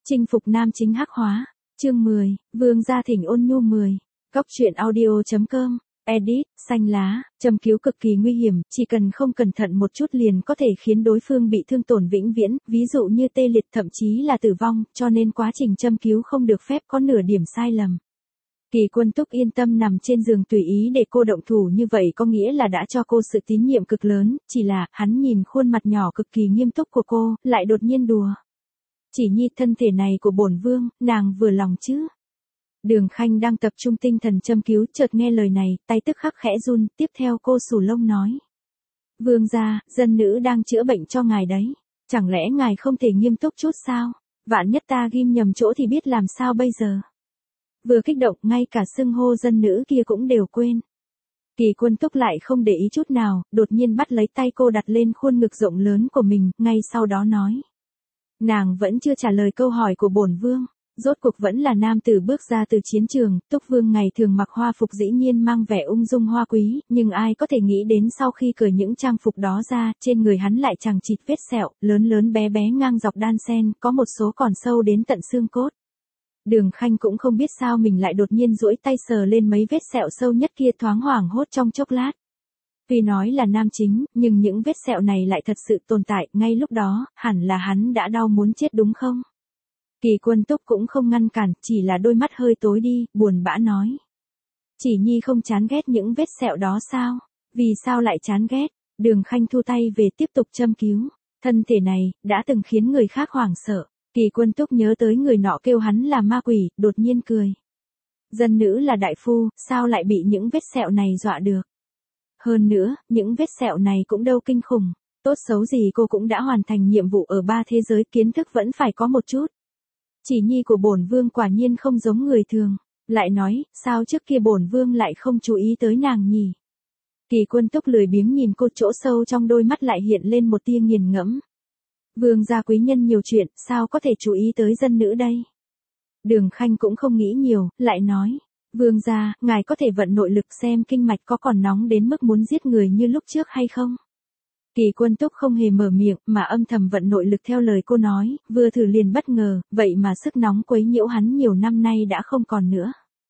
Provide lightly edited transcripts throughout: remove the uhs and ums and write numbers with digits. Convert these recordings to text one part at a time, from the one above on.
Chinh phục nam chính hắc hóa. Chương 10, Vương gia thỉnh ôn nhu 10. Góc truyện audio.com. Edit, xanh lá, châm cứu cực kỳ nguy hiểm, chỉ cần không cẩn thận một chút liền có thể khiến đối phương bị thương tổn vĩnh viễn, ví dụ như tê liệt thậm chí là tử vong, cho nên quá trình châm cứu không được phép có nửa điểm sai lầm. Kỳ Quân Túc yên tâm nằm trên giường tùy ý để cô động thủ như vậy có nghĩa là đã cho cô sự tín nhiệm cực lớn, chỉ là, hắn nhìn khuôn mặt nhỏ cực kỳ nghiêm túc của cô, lại đột nhiên đùa. Chỉ nhi thân thể này của bổn vương, nàng vừa lòng chứ. Đường Khanh đang tập trung tinh thần châm cứu, chợt nghe lời này, tay tức khắc khẽ run, tiếp theo cô xù lông nói. Vương gia, dân nữ đang chữa bệnh cho ngài đấy. Chẳng lẽ ngài không thể nghiêm túc chút sao? Vạn nhất ta ghim nhầm chỗ thì biết làm sao bây giờ? Vừa kích động, ngay cả xưng hô dân nữ kia cũng đều quên. Kỳ Quân Túc lại không để ý chút nào, đột nhiên bắt lấy tay cô đặt lên khuôn ngực rộng lớn của mình, ngay sau đó nói. Nàng vẫn chưa trả lời câu hỏi của bổn vương. Rốt cuộc vẫn là nam tử bước ra từ chiến trường, Túc Vương ngày thường mặc hoa phục dĩ nhiên mang vẻ ung dung hoa quý, nhưng ai có thể nghĩ đến sau khi cởi những trang phục đó ra, trên người hắn lại chằng chịt vết sẹo, lớn lớn bé bé ngang dọc đan sen, có một số còn sâu đến tận xương cốt. Đường Khanh cũng không biết sao mình lại đột nhiên duỗi tay sờ lên mấy vết sẹo sâu nhất kia, thoáng hoảng hốt trong chốc lát. Tuy nói là nam chính, nhưng những vết sẹo này lại thật sự tồn tại, ngay lúc đó, hẳn là hắn đã đau muốn chết đúng không? Kỳ Quân Túc cũng không ngăn cản, chỉ là đôi mắt hơi tối đi, buồn bã nói. Chỉ nhi không chán ghét những vết sẹo đó sao? Vì sao lại chán ghét? Đường Khanh thu tay về tiếp tục châm cứu. Thân thể này, đã từng khiến người khác hoảng sợ. Kỳ Quân Túc nhớ tới người nọ kêu hắn là ma quỷ, đột nhiên cười. Dân nữ là đại phu, sao lại bị những vết sẹo này dọa được? Hơn nữa, những vết sẹo này cũng đâu kinh khủng. Tốt xấu gì cô cũng đã hoàn thành nhiệm vụ ở 3 thế giới, kiến thức vẫn phải có một chút. Chỉ nhi của bổn vương quả nhiên không giống người thường. Lại nói, sao trước kia bổn vương lại không chú ý tới nàng nhỉ? Kỳ Quân Túc lười biếng nhìn cô, chỗ sâu trong đôi mắt lại hiện lên một tia nghiền ngẫm. Vương gia quý nhân nhiều chuyện, sao có thể chú ý tới dân nữ đây? Đường Khanh cũng không nghĩ nhiều, lại nói. Vương gia, ngài có thể vận nội lực xem kinh mạch có còn nóng đến mức muốn giết người như lúc trước hay không? Kỳ Quân Túc không hề mở miệng, mà âm thầm vận nội lực theo lời cô nói, vừa thử liền bất ngờ, vậy mà sức nóng quấy nhiễu hắn nhiều năm nay đã không còn nữa.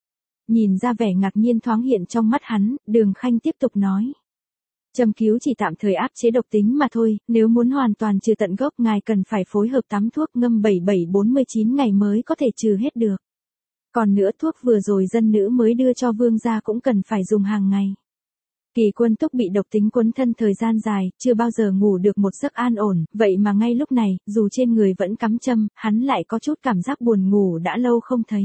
Nhìn ra vẻ ngạc nhiên thoáng hiện trong mắt hắn, Đường Khanh tiếp tục nói. Châm cứu chỉ tạm thời áp chế độc tính mà thôi, nếu muốn hoàn toàn trừ tận gốc ngài cần phải phối hợp tắm thuốc ngâm 7749 ngày mới có thể trừ hết được. Còn nữa thuốc vừa rồi dân nữ mới đưa cho vương gia cũng cần phải dùng hàng ngày. Kỳ Quân Túc bị độc tính quấn thân thời gian dài, chưa bao giờ ngủ được một giấc an ổn, vậy mà ngay lúc này, dù trên người vẫn cắm châm, hắn lại có chút cảm giác buồn ngủ đã lâu không thấy.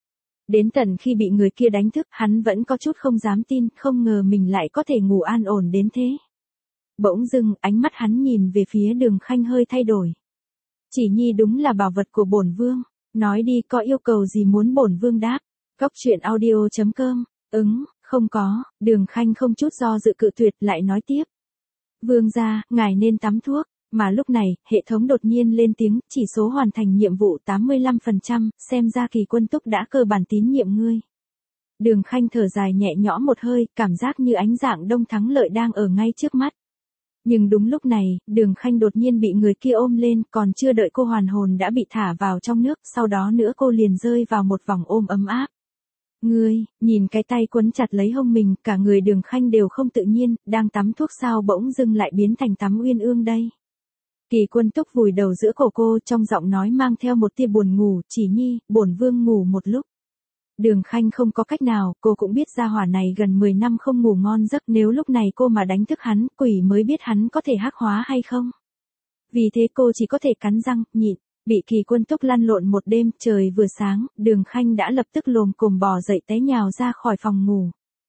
Đến tận khi bị người kia đánh thức, hắn vẫn có chút không dám tin, không ngờ mình lại có thể ngủ an ổn đến thế. Bỗng dưng, ánh mắt hắn nhìn về phía Đường Khanh hơi thay đổi. Chỉ nhi đúng là bảo vật của bổn vương, nói đi, có yêu cầu gì muốn bổn vương đáp. Góc truyện audio.com. Không có. Đường Khanh không chút do dự cự tuyệt, lại nói tiếp. Vương gia, ngài nên tắm thuốc. Mà lúc này, hệ thống đột nhiên lên tiếng, chỉ số hoàn thành nhiệm vụ 85%, xem ra Kỳ Quân Túc đã cơ bản tín nhiệm ngươi. Đường Khanh thở dài nhẹ nhõm một hơi, cảm giác như ánh dạng đông thắng lợi đang ở ngay trước mắt. Nhưng đúng lúc này, Đường Khanh đột nhiên bị người kia ôm lên, còn chưa đợi cô hoàn hồn đã bị thả vào trong nước, sau đó nữa cô liền rơi vào một vòng ôm ấm áp. Ngươi, nhìn cái tay quấn chặt lấy hông mình, cả người Đường Khanh đều không tự nhiên, đang tắm thuốc sao bỗng dưng lại biến thành tắm uyên ương đây. Kỳ Quân Túc vùi đầu giữa cổ cô, trong giọng nói mang theo một tia buồn ngủ, chỉ nhi, bổn vương ngủ một lúc. Đường Khanh không có cách nào, cô cũng biết gia hỏa này gần 10 năm không ngủ ngon giấc, nếu lúc này cô mà đánh thức hắn, quỷ mới biết hắn có thể hắc hóa hay không. Vì thế cô chỉ có thể cắn răng, nhịn. Bị Kỳ Quân Túc lăn lộn một đêm, trời vừa sáng, Đường Khanh đã lập tức lồm cồm bò dậy té nhào ra khỏi phòng ngủ.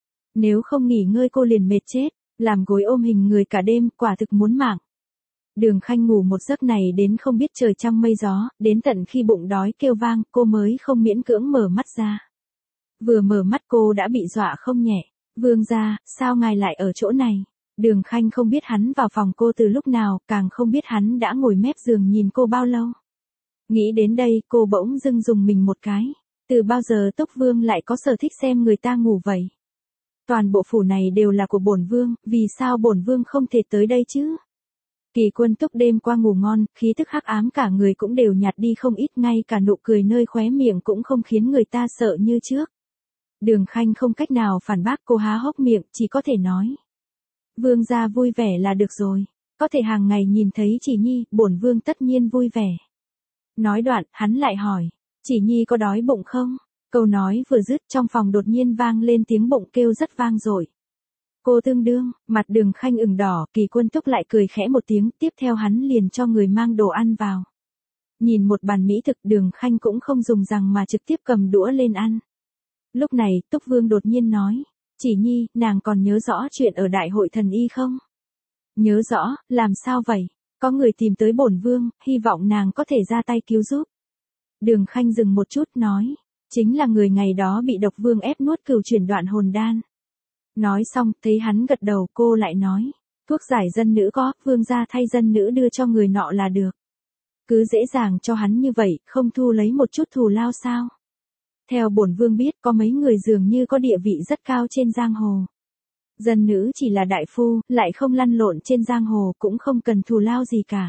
Nếu không nghỉ ngơi cô liền mệt chết, làm gối ôm hình người cả đêm, quả thực muốn mạng. Đường Khanh ngủ một giấc này đến không biết trời trăng mây gió, đến tận khi bụng đói kêu vang, cô mới không miễn cưỡng mở mắt ra. Vừa mở mắt cô đã bị dọa không nhẹ. Vương gia, sao ngài lại ở chỗ này? Đường Khanh không biết hắn vào phòng cô từ lúc nào, càng không biết hắn đã ngồi mép giường nhìn cô bao lâu. Nghĩ đến đây, cô bỗng dưng dùng mình một cái. Từ bao giờ Túc Vương lại có sở thích xem người ta ngủ vậy? Toàn bộ phủ này đều là của bổn vương, vì sao bổn vương không thể tới đây chứ? Kỳ Quân Túc đêm qua ngủ ngon, khí tức hắc ám cả người cũng đều nhạt đi không ít, ngay cả nụ cười nơi khóe miệng cũng không khiến người ta sợ như trước. Đường Khanh không cách nào phản bác, cô há hốc miệng, chỉ có thể nói. Vương gia vui vẻ là được rồi, có thể hàng ngày nhìn thấy Chỉ Nhi, bổn vương tất nhiên vui vẻ. Nói đoạn, hắn lại hỏi, Chỉ Nhi có đói bụng không? Câu nói vừa dứt trong phòng đột nhiên vang lên tiếng bụng kêu rất vang dội. Cô tương đương, mặt Đường Khanh ửng đỏ, Kỳ Quân Túc lại cười khẽ một tiếng, tiếp theo hắn liền cho người mang đồ ăn vào. Nhìn một bàn mỹ thực, Đường Khanh cũng không dùng rằng mà trực tiếp cầm đũa lên ăn. Lúc này, Túc Vương đột nhiên nói, Chỉ Nhi, nàng còn nhớ rõ chuyện ở Đại hội thần y không? Nhớ rõ, làm sao vậy? Có người tìm tới bổn vương, hy vọng nàng có thể ra tay cứu giúp. Đường Khanh dừng một chút nói, chính là người ngày đó bị độc vương ép nuốt cửu chuyển đoạn hồn đan. Nói xong, thấy hắn gật đầu, cô lại nói, thuốc giải dân nữ có, vương gia thay dân nữ đưa cho người nọ là được. Cứ dễ dàng cho hắn như vậy, không thu lấy một chút thù lao sao? Theo bổn vương biết, có mấy người dường như có địa vị rất cao trên giang hồ. Dân nữ chỉ là đại phu, lại không lăn lộn trên giang hồ, cũng không cần thù lao gì cả.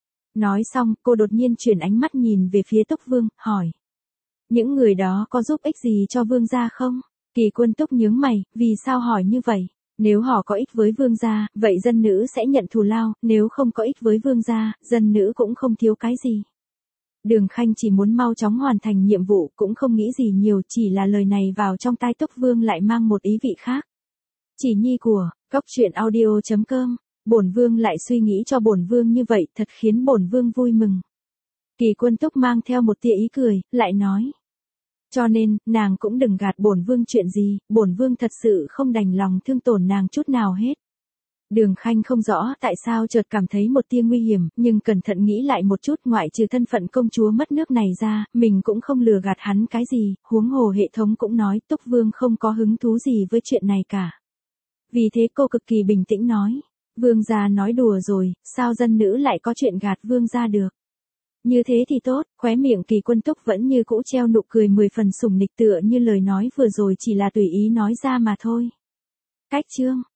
Nói xong, cô đột nhiên chuyển ánh mắt nhìn về phía Túc Vương, hỏi. Những người đó có giúp ích gì cho vương gia không? Kỳ Quân Túc nhướng mày, vì sao hỏi như vậy? Nếu họ có ích với vương gia, vậy dân nữ sẽ nhận thù lao, nếu không có ích với vương gia, dân nữ cũng không thiếu cái gì. Đường Khanh chỉ muốn mau chóng hoàn thành nhiệm vụ, cũng không nghĩ gì nhiều, chỉ là lời này vào trong tai Túc Vương lại mang một ý vị khác. Chỉ Nhi của, Cốc Truyện Audio.com, bổn vương lại suy nghĩ cho bổn vương như vậy, thật khiến bổn vương vui mừng. Kỳ Quân Túc mang theo một tia ý cười, lại nói. Cho nên, nàng cũng đừng gạt bổn vương chuyện gì, bổn vương thật sự không đành lòng thương tổn nàng chút nào hết. Đường Khanh không rõ tại sao chợt cảm thấy một tia nguy hiểm, nhưng cẩn thận nghĩ lại một chút, ngoại trừ thân phận công chúa mất nước này ra, mình cũng không lừa gạt hắn cái gì, huống hồ hệ thống cũng nói Túc Vương không có hứng thú gì với chuyện này cả. Vì thế cô cực kỳ bình tĩnh nói, vương gia nói đùa rồi, sao dân nữ lại có chuyện gạt vương gia được. Như thế thì tốt, khóe miệng Kỳ Quân Túc vẫn như cũ treo nụ cười 10 phần sủng nịch, tựa như lời nói vừa rồi chỉ là tùy ý nói ra mà thôi. Cách chương